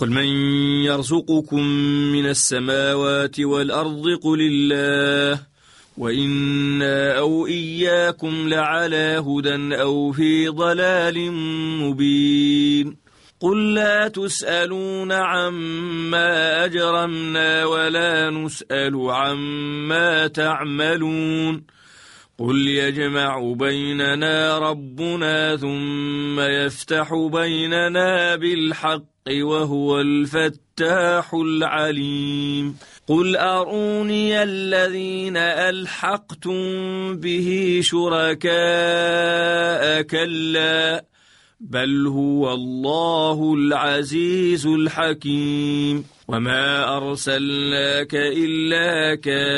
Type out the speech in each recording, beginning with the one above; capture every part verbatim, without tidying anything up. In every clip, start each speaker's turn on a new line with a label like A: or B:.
A: قل من يرزقكم من السماوات والأرض قل الله وإنا أو إياكم لعلى هدى أو في ضلال مبين قل لا تسألون عما أجرمنا ولا نسأل عما تعملون قل يجمع بيننا ربنا ثم يفتح بيننا بالحق وهو الفتاح العليم قل أروني الذين ألحقتم به شركاء كلا بل هو الله العزيز الحكيم وما أرسلناك إلا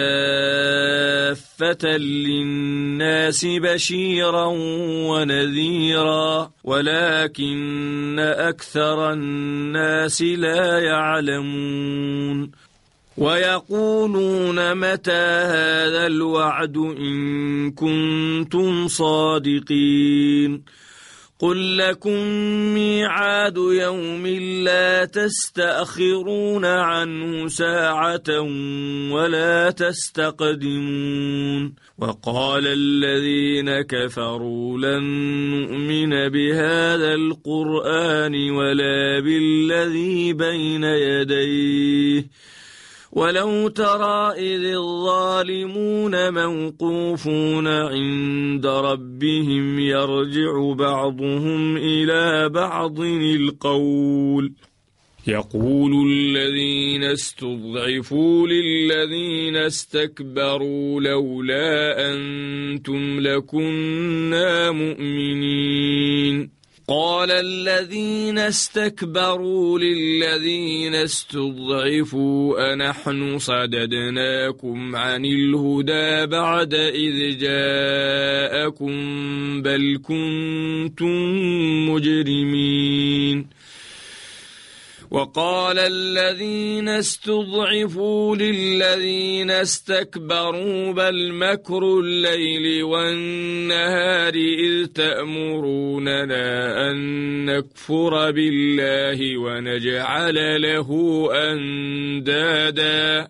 A: كافة للناس بشيرا ونذيرا ولكن أكثر الناس لا يعلمون ويقولون متى هذا الوعد إن كنتم صادقين قل لكم ميعاد يوم لا تستأخرون عنه ساعة ولا تستقدمون وقال الذين كفروا لن نؤمن بهذا القرآن ولا بالذي بين يديه ولو ترى إذ الظالمون موقوفون عند ربهم يرجع بعضهم إلى بعض القول يقول الذين استضعفوا للذين استكبروا لولا أنتم لكنا مؤمنين قال الذين استكبروا للذين استضعفوا أنحن صددناكم عن الهدى بعد إذ جاءكم بل كنتم مجرمين وقال الذين استضعفوا للذين استكبروا بل مكر الليل والنهار إذ تأمروننا أن نكفر بالله ونجعل له أندادا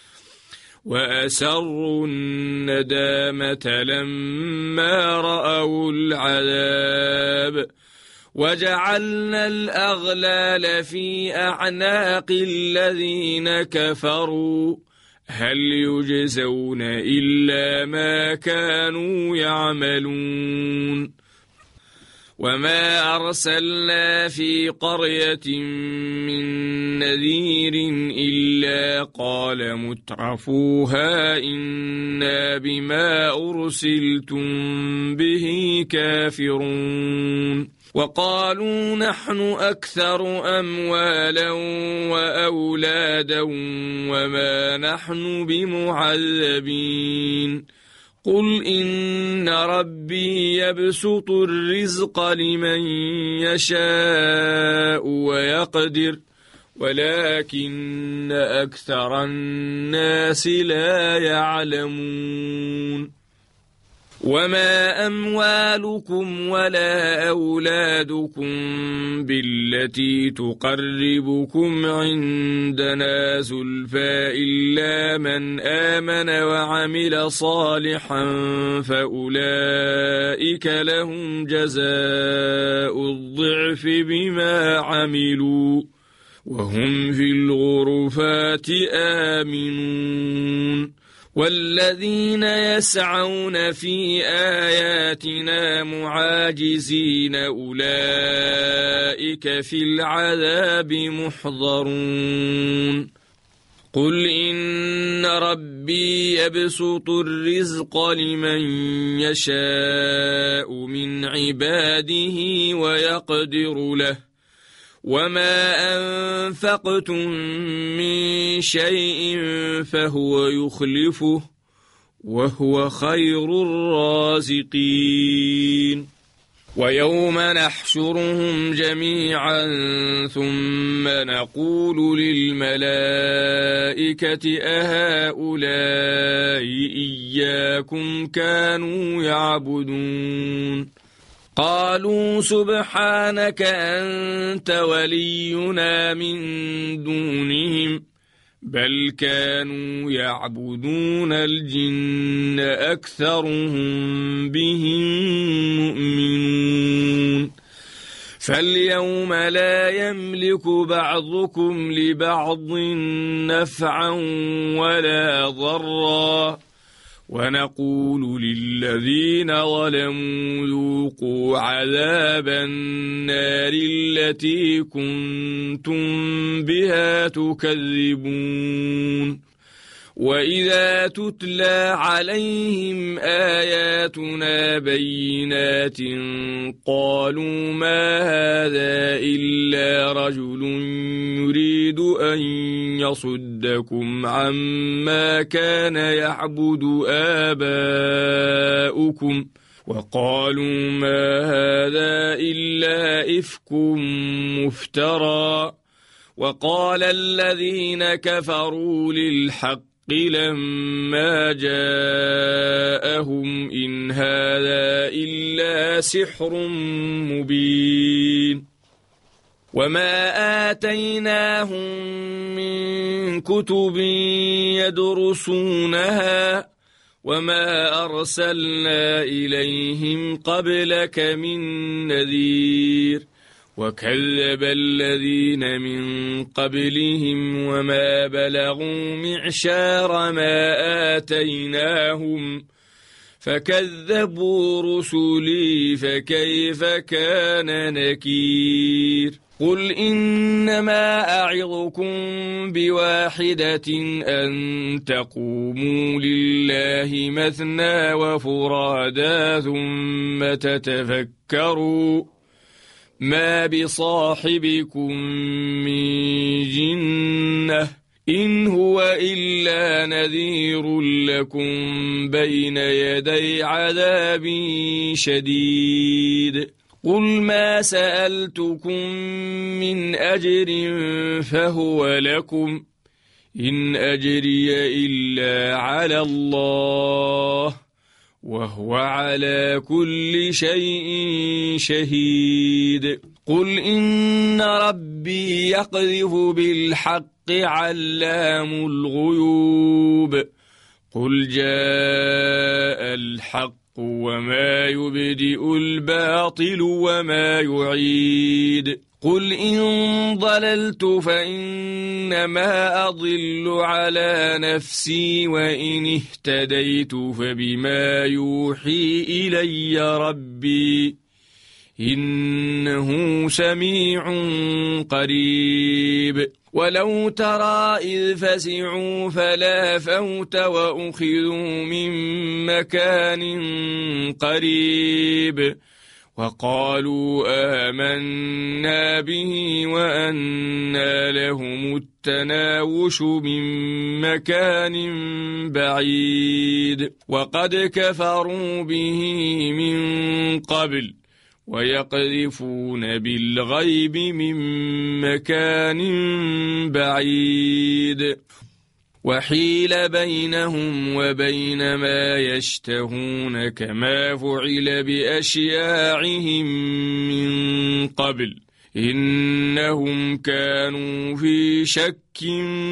A: وأسروا الندامة لما رأوا العذاب وجعلنا الأغلال في أعناق الذين كفروا هل يجزون إلا ما كانوا يعملون وما أرسلنا في قرية من نذير إلا قال مترفوها إنا بما أرسلتم به كافرون وقالوا نحن أكثر أموالا وأولادا وما نحن بمعذبين قل إن ربي يبسط الرزق لمن يشاء ويقدر ولكن أكثر الناس لا يعلمون وما أموالكم ولا أولادكم بالتي تقربكم عندنا زلفى إلا من آمن وعمل صالحا فأولئك لهم جزاء الضعف بما عملوا وهم في الغرفات آمنون والذين يسعون في آياتنا معاجزين أولئك في العذاب محضرون قل إن ربي يبسط الرزق لمن يشاء من عباده ويقدر له وما أنفقتم من شيء فهو يخلفه وهو خير الرازقين ويوم نحشرهم جميعا ثم نقول للملائكة أهؤلاء إياكم كانوا يعبدون قالوا سبحانك أنت ولينا من دونهم بل كانوا يعبدون الجن أكثرهم بهم مؤمنون فاليوم لا يملك بعضكم لبعض نفعا ولا ضرا ونقول للذين ظلموا ذوقوا عذاب النار التي كنتم بها تكذبون وإذا تتلى عليهم آياتنا بينات قالوا ما هذا إلا رجل يريد أن يصدكم عما كان يعبد آباؤكم وقالوا ما هذا إلا إفك مفترى وقال الذين كفروا للحق لما جاءهم إن هذا إلا سحر مبين وما آتيناهم من كتب يدرسونها وما أرسلنا إليهم قبلك من نذير وكذب الذين من قبلهم وما بلغوا معشار ما آتيناهم فكذبوا رسلي فكيف كان نكير قل إنما أعظكم بواحدة أن تقوموا لله مثنى وفرادا ثم تتفكروا ما بصاحبكم من جنة إن هو إلا نذير لكم بين يدي عذاب شديد قل ما سألتكم من أجر فهو لكم إن أجري إلا على الله وهو على كل شيء شهيد قل إن ربي يقذف بالحق علام الغيوب قل جاء الحق وما يبدئ الباطل وما يعيد قل إن ضللت فإنما أضل على نفسي وإن اهتديت فبما يوحي إلي ربي إنه سميع قريب ولو ترى إذ فزعوا فلا فوت وأخذوا من مكان قريب وقالوا آمنا به وأنى لهم التناوش من مكان بعيد وقد كفروا به من قبل ويقذفون بالغيب من مكان بعيد وحيل بينهم وبين ما يشتهون كما فعل بأشياعهم من قبل إنهم كانوا في شك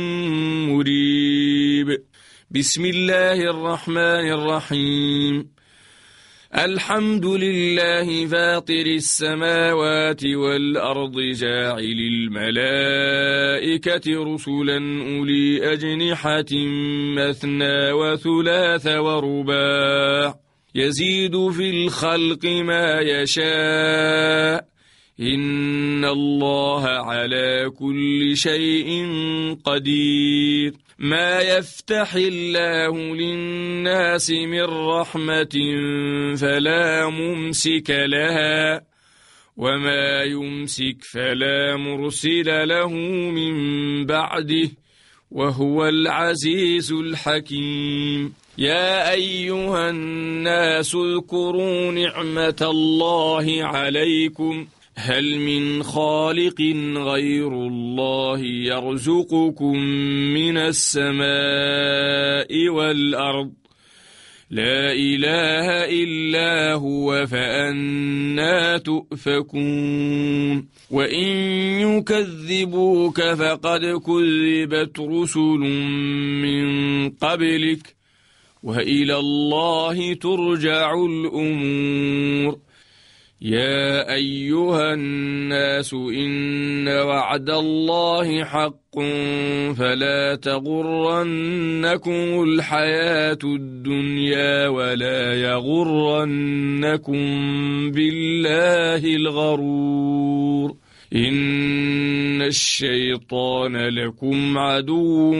A: مريب بسم الله الرحمن الرحيم الحمد لله فاطر السماوات والأرض جاعل الملائكة رسلا أولي أجنحة مثنى وثلاث ورباع يزيد في الخلق ما يشاء إن الله على كل شيء قدير ما يفتح الله للناس من رحمة فلا ممسك لها وما يمسك فلا مرسل له من بعده وهو العزيز الحكيم يا أيها الناس اذكروا نعمة الله عليكم هل من خالق غير الله يرزقكم من السماء والأرض لا إله إلا هو فأنى تؤفكون وإن يكذبوك فقد كذبت رسل من قبلك وإلى الله ترجع الأمور يا أيها الناس إن وعد الله حق فلا تغرنكم الحياة الدنيا ولا يغرنكم بالله الغرور إن الشيطان لكم عدو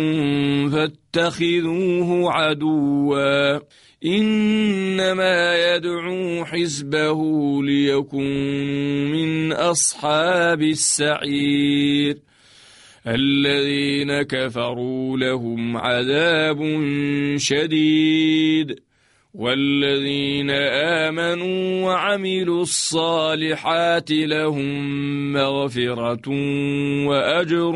A: فاتخذوه عدوا إنما يدعو حزبه ليكونوا من أصحاب السعير الذين كفروا لهم عذاب شديد والذين آمنوا وعملوا الصالحات لهم مغفرة وأجر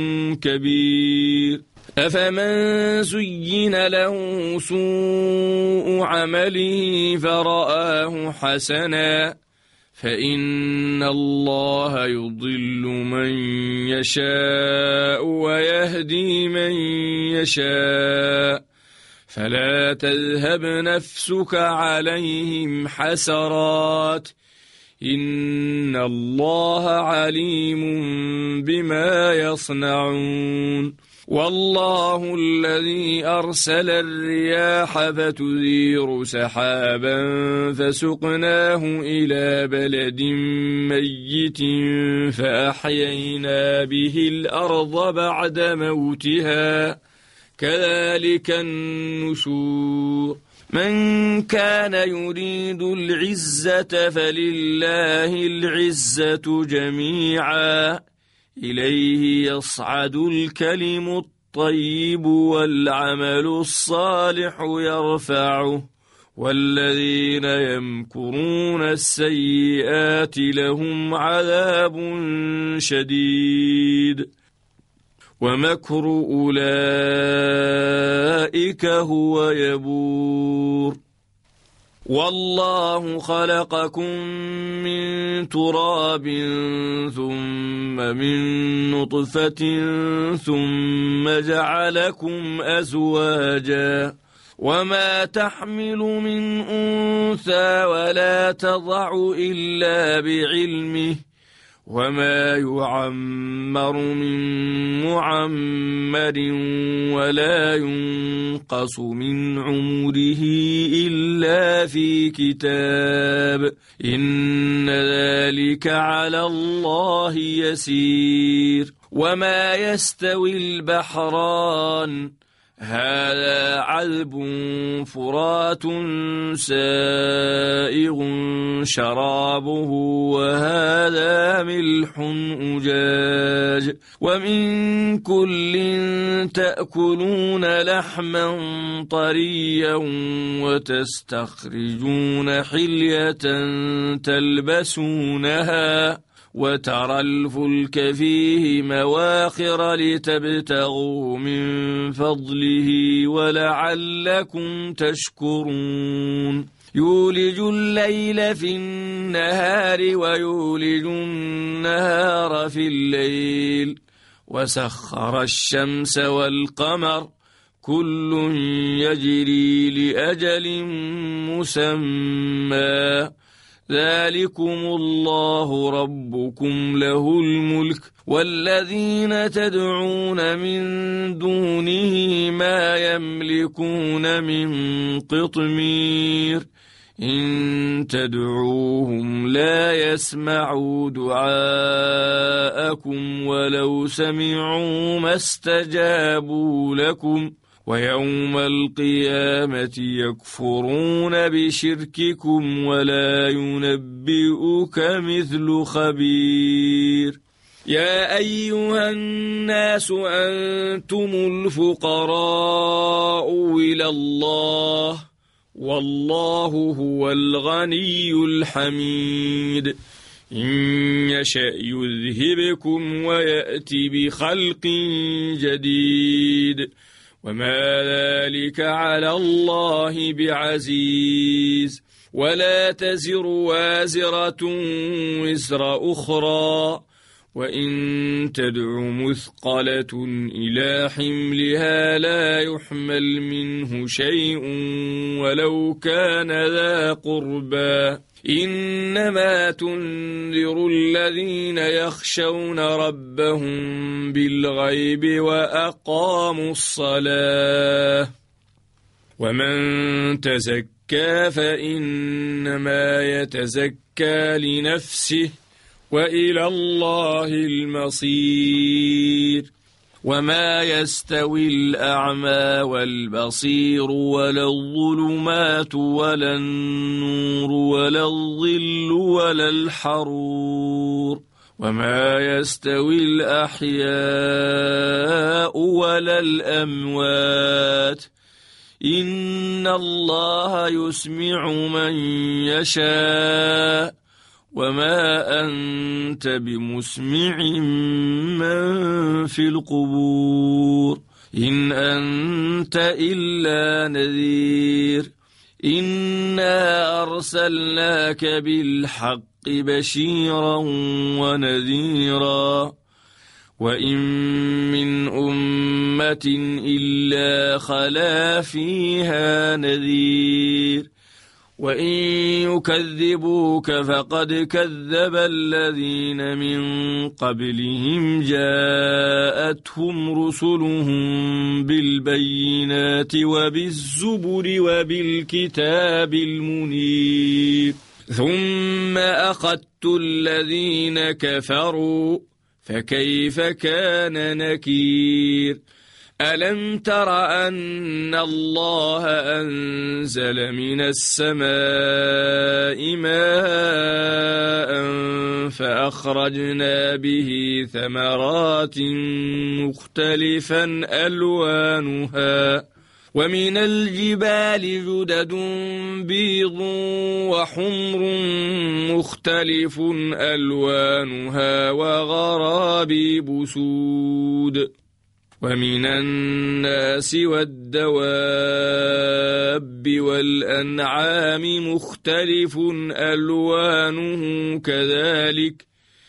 A: كبير أفمن زين له سوء عمله فرآه حسنا فإن الله يضل من يشاء ويهدي من يشاء فلا تذهب نفسك عليهم حسرات إن الله عليم بما يصنعون والله الذي أرسل الرياح فتثير سحابا فسقناه إلى بلد ميت فأحيينا به الأرض بعد موتها كذلك النشور من كان يريد العزة فلله العزة جميعا إليه يصعد الكلم الطيب والعمل الصالح يرفعه والذين يمكرون السيئات لهم عذاب شديد ومكر أولئك هو يبور والله خلقكم من تراب ثم من نطفة ثم جعلكم أزواجا وما تحمل من أنثى ولا تضع إلا بعلمه وما يعمر من معمر ولا ينقص من عمره إلا في كتاب إن ذلك على الله يسير وما يستوي البحران هذا عذب فرات سائغ شرابه وهذا ملح أجاج ومن كل تأكلون لحما طريا وتستخرجون حلية تلبسونها وترى الفلك فيه مواخر لتبتغوا من فضله ولعلكم تشكرون يولج الليل في النهار ويولج النهار في الليل وسخر الشمس والقمر كل يجري لأجل مسمى ذلكم الله ربكم له الملك والذين تدعون من دونه ما يملكون من قطمير إن تدعوهم لا يسمعوا دعاءكم ولو سمعوا ما استجابوا لكم ويوم القيامة يكفرون بشرككم ولا ينبئك مثل خبير يا أيها الناس أنتم الفقراء إلى الله والله هو الغني الحميد إن يشأ يذهبكم ويأتي بخلق جديد وما ذلك على الله بعزيز ولا تزر وازرة وزر أخرى وإن تدع مثقلة إلى حملها لا يحمل منه شيء ولو كان ذا قربى إنما تنذر الذين يخشون ربهم بالغيب وأقاموا الصلاة ومن تزكى فإنما يتزكى لنفسه وإلى الله المصير وما يستوي الأعمى والبصير ولا الظلمات ولا النور ولا الظل ولا الحرور وما يستوي الأحياء ولا الأموات إن الله يسمع من يشاء وما أنت بمسمع من في القبور إن أنت إلا نذير إنا أرسلناك بالحق بشيرا ونذيرا وإن من أمة إلا خلا فيها نذير وإن يكذبوك فقد كذب الذين من قبلهم جاءتهم رسلهم بالبينات وبالزبر وبالكتاب المنير ثم أخذت الذين كفروا فكيف كان نكير ألم تر أن الله أنزل من السماء ماء فأخرجنا به ثمرات مختلفا ألوانها ومن الجبال جدد بيض وحمر مختلف ألوانها وغرابيب سود ومن الناس والدواب والأنعام مختلف ألوانه كذلك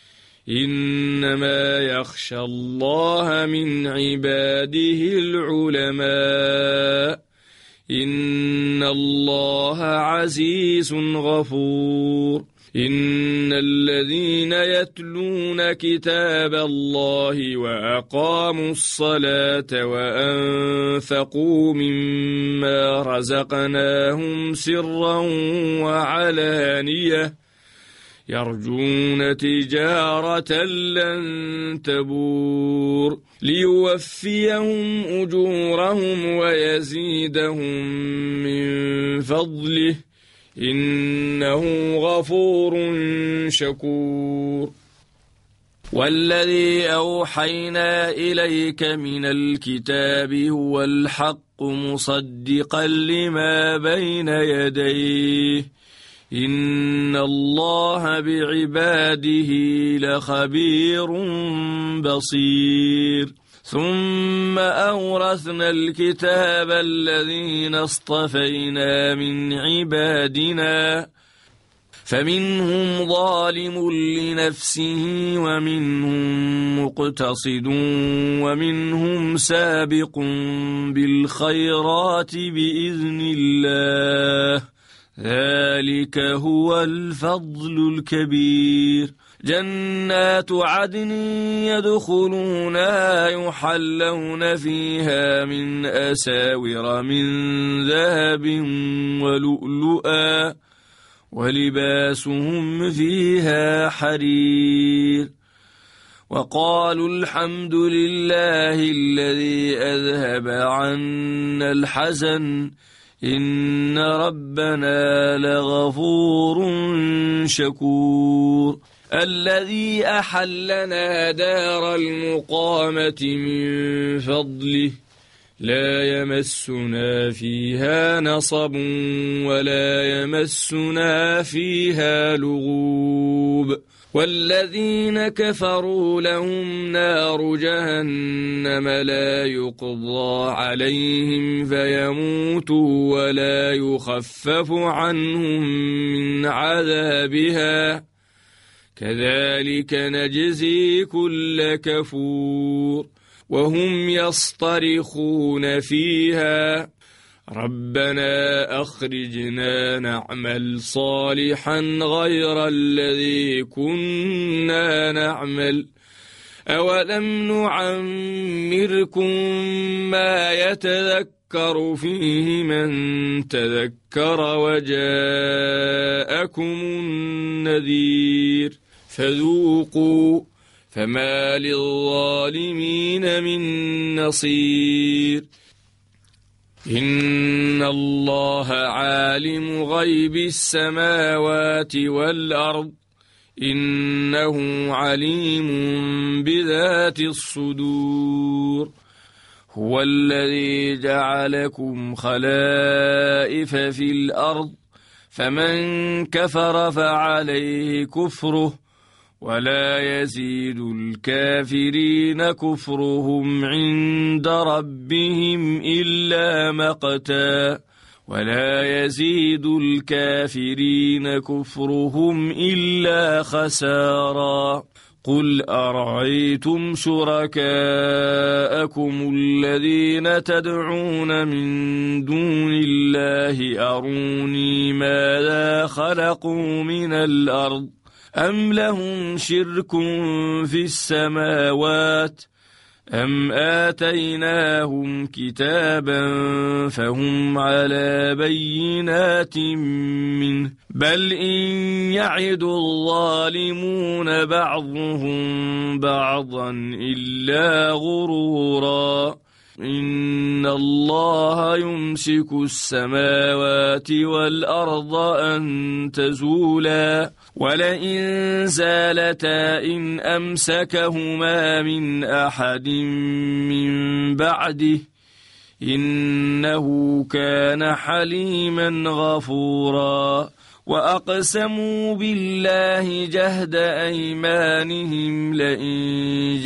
A: إنما يخشى الله من عباده العلماء إن الله عزيز غفور إن الذين يتلون كتاب الله وأقاموا الصلاة وأنفقوا مما رزقناهم سرا وعلانية يرجون تجارة لن تبور ليوفيهم أجورهم ويزيدهم من فضله إنه غفور شكور والذي أوحينا إليك من الكتاب هو الحق مصدقا لما بين يديه إن الله بعباده لخبير بصير ثم أورثنا الكتاب الذين اصطفينا من عبادنا فمنهم ظالم لنفسه ومنهم مقتصد ومنهم سابق بالخيرات بإذن الله ذلك هو الفضل الكبير جنات عدن يدخلونها يحلون فيها من أساور من ذهب ولؤلؤا ولباسهم فيها حرير وقالوا الحمد لله الذي أذهب عنا الحزن إن ربنا لغفور شكور الذي أحلنا دار المقامة من فضله لا يمسنا فيها نصب ولا يمسنا فيها لغوب والذين كفروا لهم نار جهنم لا يقضى عليهم فيموتوا ولا يخفف عنهم من عذابها كذلك نجزي كل كفور وهم يصطرخون فيها ربنا أخرجنا نعمل صالحا غير الذي كنا نعمل أولم نعمركم ما يتذكر فيه من تذكر وجاءكم النذير فذوقوا فما للظالمين من نصير إن الله عالم غيب السماوات والأرض إنه عليم بذات الصدور هو الذي جعلكم خلائف في الأرض فمن كفر فعليه كفره ولا يزيد الكافرين كفرهم عند ربهم إلا مقتا ولا يزيد الكافرين كفرهم إلا خسارا قل أرأيتم شركاءكم الذين تدعون من دون الله أروني ماذا خلقوا من الأرض أم لهم شرك في السماوات أم آتيناهم كتابا فهم على بينات منه بل إن يعد الظالمون بعضهم بعضا إلا غرورا إن الله يمسك السماوات والأرض أن تزولا ولئن زالتا إن أمسكهما من أحد من بعده إنه كان حليما غفورا وأقسموا بالله جهد أيمانهم لئن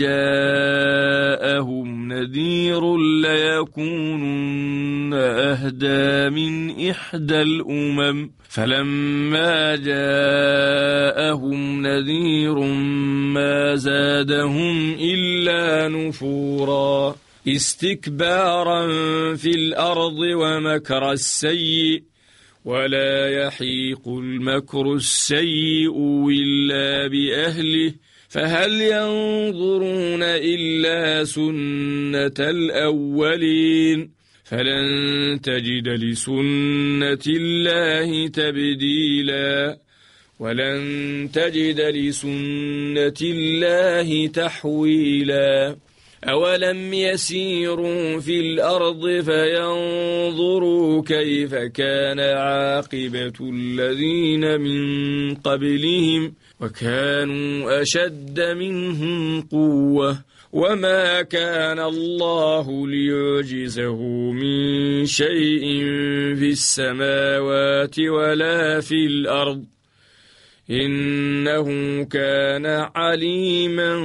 A: جاءهم نذير ليكونن أهدى من إحدى الأمم فلما جاءهم نذير ما زادهم إلا نفورا استكبارا في الأرض ومكر السيء ولا يحيق المكر السيء إلا بأهله فهل ينظرون إلا سنة الأولين فلن تجد لسنة الله تبديلا ولن تجد لسنة الله تحويلا أولم يسيروا في الأرض فينظروا كيف كان عاقبة الذين من قبلهم وكانوا أشد منهم قوة وما كان الله ليعجزه من شيء في السماوات ولا في الأرض إنه كان عليما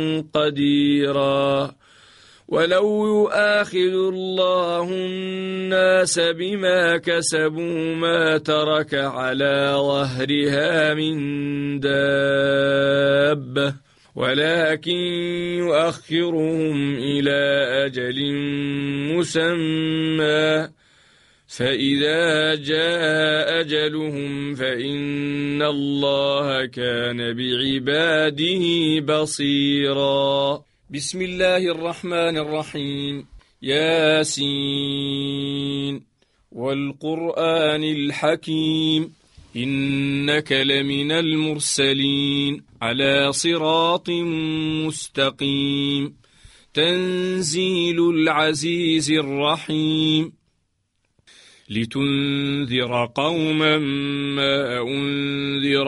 A: قديرا ولو يؤاخذ الله الناس بما كسبوا ما ترك على ظهرها من دابة ولكن يؤخرهم إلى أجل مسمى فإذا جاء أجلهم فإن الله كان بعباده بصيرا بسم الله الرحمن الرحيم ياسين والقرآن الحكيم إنك لمن المرسلين على صراط مستقيم تنزيل العزيز الرحيم لتنذر قوما ما أنذر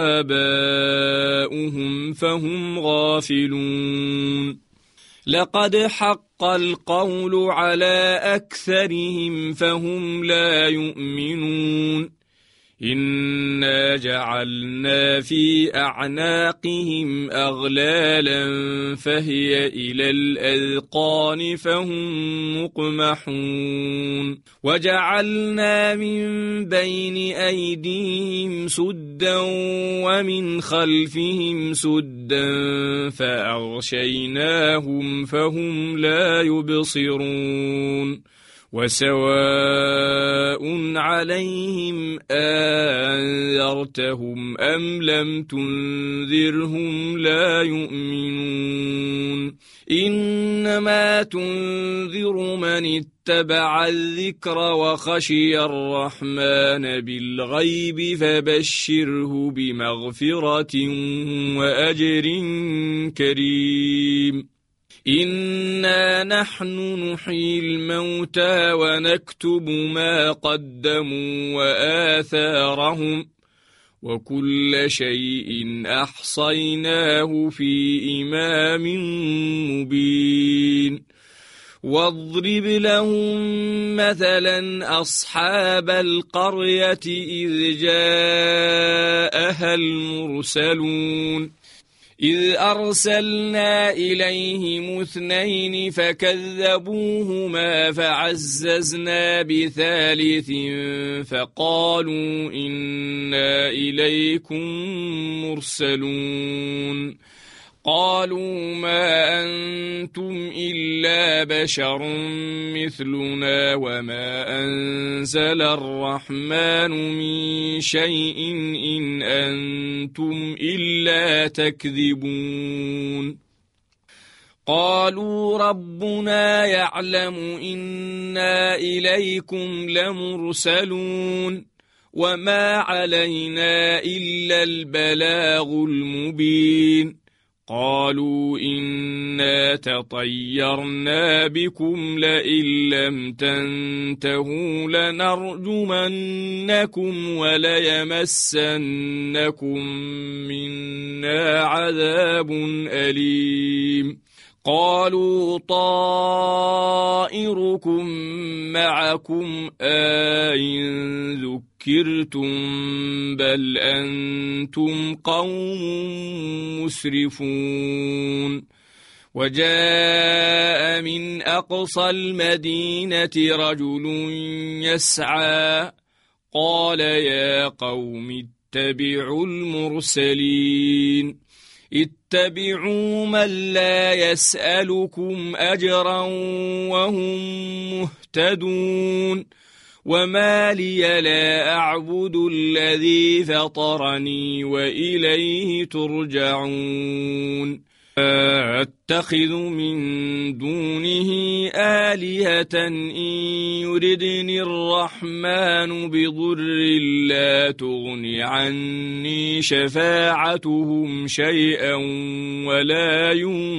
A: آباؤهم فهم غافلون لقد حق القول على أكثرهم فهم لا يؤمنون إنا جعلنا في أعناقهم أغلالا فهي إلى الأذقان فهم مقمحون وجعلنا من بين أيديهم سدا ومن خلفهم سدا فأغشيناهم فهم لا يبصرون وسواء عليهم أنذرتهم أم لم تنذرهم لا يؤمنون إنما تنذر من اتبع الذكر وخشي الرحمن بالغيب فبشره بمغفرة وأجر كريم إنا نحن نحيي الموتى ونكتب ما قدموا وآثارهم وكل شيء أحصيناه في إمام مبين واضرب لهم مثلا أصحاب القرية إذ جاءها المرسلون إذ أرسلنا إليهم اثنين فكذبوهما فعززنا بثالث فقالوا إنا إليكم مرسلون قالوا ما أنتم إلا بشر مثلنا وما أنزل الرحمن من شيء إن أنتم إلا تكذبون قالوا ربنا يعلم إنا إليكم لمرسلون وما علينا إلا البلاغ المبين قالوا إنا تطيرنا بكم لئن لم تنتهوا لنرجمنكم وليمسنكم منا عذاب أليم قالوا طائركم معكم أئن ذكرتم بل أنتم قوم مسرفون وجاء من أقصى المدينة رجل يسعى قال يا قوم اتبعوا المرسلين اتبعوا من لا يسألكم أجرا وهم مهتدون وما لي لا أعبد الذي فطرني وإليه ترجعون أتخذ من دونه آلهة إن يردني الرحمن بضر لا تغن عني شفاعتهم شيئا ولا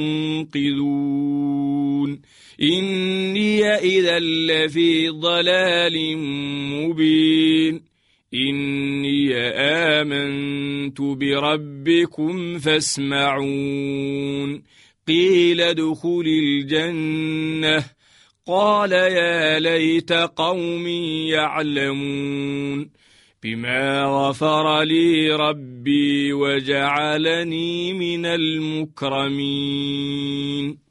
A: ينقذون إني إذا لفي ضلال مبين إني آمنت بربكم فاسمعون قيل ادخل الجنة قال يا ليت قومي يعلمون بما غفر لي ربي وجعلني من المكرمين